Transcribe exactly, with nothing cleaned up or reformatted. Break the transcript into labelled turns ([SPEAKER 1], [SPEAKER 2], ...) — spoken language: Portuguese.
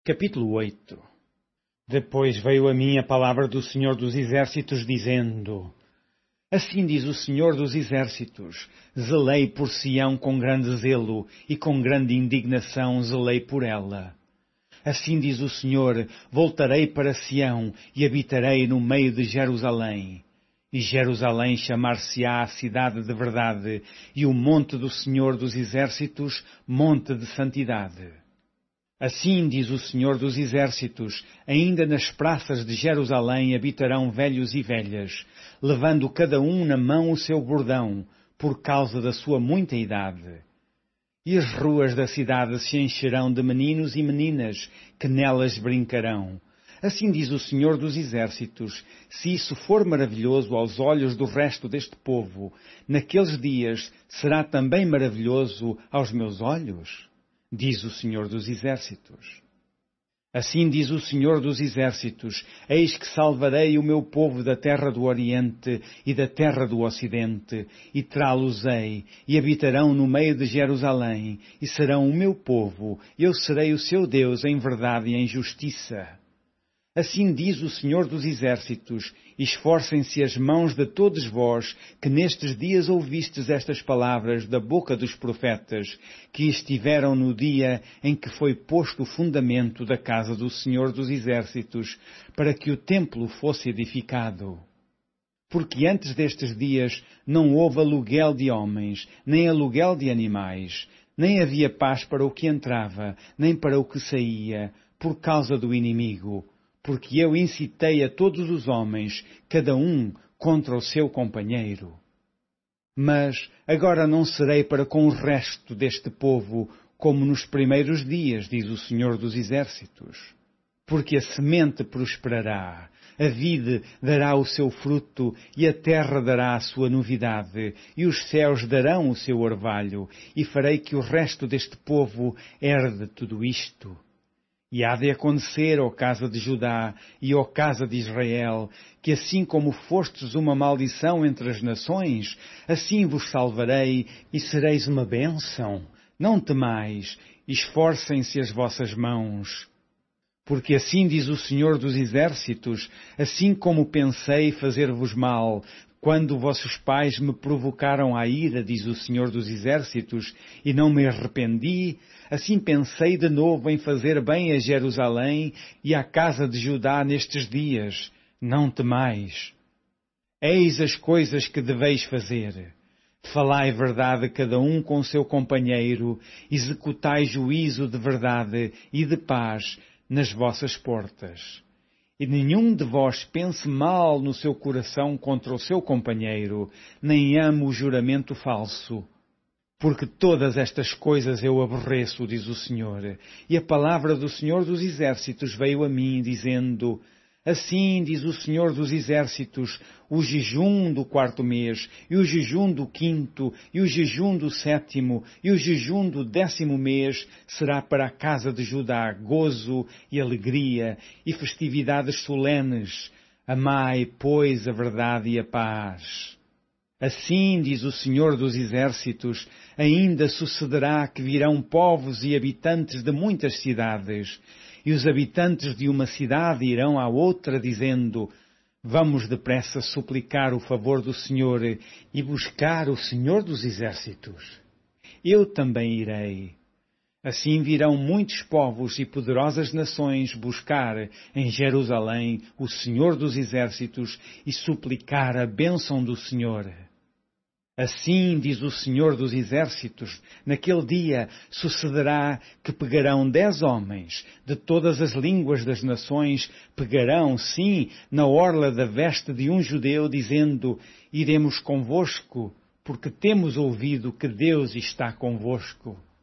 [SPEAKER 1] Capítulo oito. Depois veio a mim a palavra do Senhor dos Exércitos, dizendo: Assim diz o Senhor dos Exércitos: zelei por Sião com grande zelo, e com grande indignação zelei por ela. Assim diz o Senhor: voltarei para Sião, e habitarei no meio de Jerusalém. E Jerusalém chamar-se-á a cidade de verdade, e o monte do Senhor dos Exércitos, monte de santidade. Assim diz o Senhor dos Exércitos: ainda nas praças de Jerusalém habitarão velhos e velhas, levando cada um na mão o seu bordão, por causa da sua muita idade. E as ruas da cidade se encherão de meninos e meninas, que nelas brincarão. Assim diz o Senhor dos Exércitos: se isso for maravilhoso aos olhos do resto deste povo, naqueles dias será também maravilhoso aos meus olhos? Diz o Senhor dos Exércitos. Assim diz o Senhor dos Exércitos: eis que salvarei o meu povo da terra do Oriente e da terra do Ocidente, e trá-los-ei, e habitarão no meio de Jerusalém, e serão o meu povo, eu serei o seu Deus em verdade e em justiça. Assim diz o Senhor dos Exércitos: esforcem-se as mãos de todos vós, que nestes dias ouvistes estas palavras da boca dos profetas, que estiveram no dia em que foi posto o fundamento da casa do Senhor dos Exércitos, para que o templo fosse edificado. Porque antes destes dias não houve aluguel de homens, nem aluguel de animais, nem havia paz para o que entrava, nem para o que saía, por causa do inimigo. Porque eu incitei a todos os homens, cada um contra o seu companheiro. Mas agora não serei para com o resto deste povo como nos primeiros dias, diz o Senhor dos Exércitos. Porque a semente prosperará, a vide dará o seu fruto, e a terra dará a sua novidade, e os céus darão o seu orvalho, e farei que o resto deste povo herde tudo isto. E há de acontecer, ó casa de Judá e ó casa de Israel, que assim como fostes uma maldição entre as nações, assim vos salvarei e sereis uma bênção. Não temais, esforcem-se as vossas mãos. Porque assim diz o Senhor dos Exércitos: assim como pensei fazer-vos mal, quando vossos pais me provocaram à ira, diz o Senhor dos Exércitos, e não me arrependi, assim pensei de novo em fazer bem a Jerusalém e à casa de Judá nestes dias. Não temais. Eis as coisas que deveis fazer. Falai verdade cada um com seu companheiro, executai juízo de verdade e de paz nas vossas portas. E nenhum de vós pense mal no seu coração contra o seu companheiro, nem ame o juramento falso. Porque todas estas coisas eu aborreço, diz o Senhor. E a palavra do Senhor dos Exércitos veio a mim, dizendo: assim diz o Senhor dos Exércitos: o jejum do quarto mês, e o jejum do quinto, e o jejum do sétimo, e o jejum do décimo mês será para a casa de Judá gozo e alegria, e festividades solenes. Amai, pois, a verdade e a paz. Assim diz o Senhor dos Exércitos: ainda sucederá que virão povos e habitantes de muitas cidades, e os habitantes de uma cidade irão à outra, dizendo: vamos depressa suplicar o favor do Senhor e buscar o Senhor dos Exércitos. Eu também irei. Assim virão muitos povos e poderosas nações buscar em Jerusalém o Senhor dos Exércitos e suplicar a bênção do Senhor. Assim diz o Senhor dos Exércitos: naquele dia sucederá que pegarão dez homens de todas as línguas das nações, pegarão, sim, na orla da veste de um judeu, dizendo: iremos convosco, porque temos ouvido que Deus está convosco.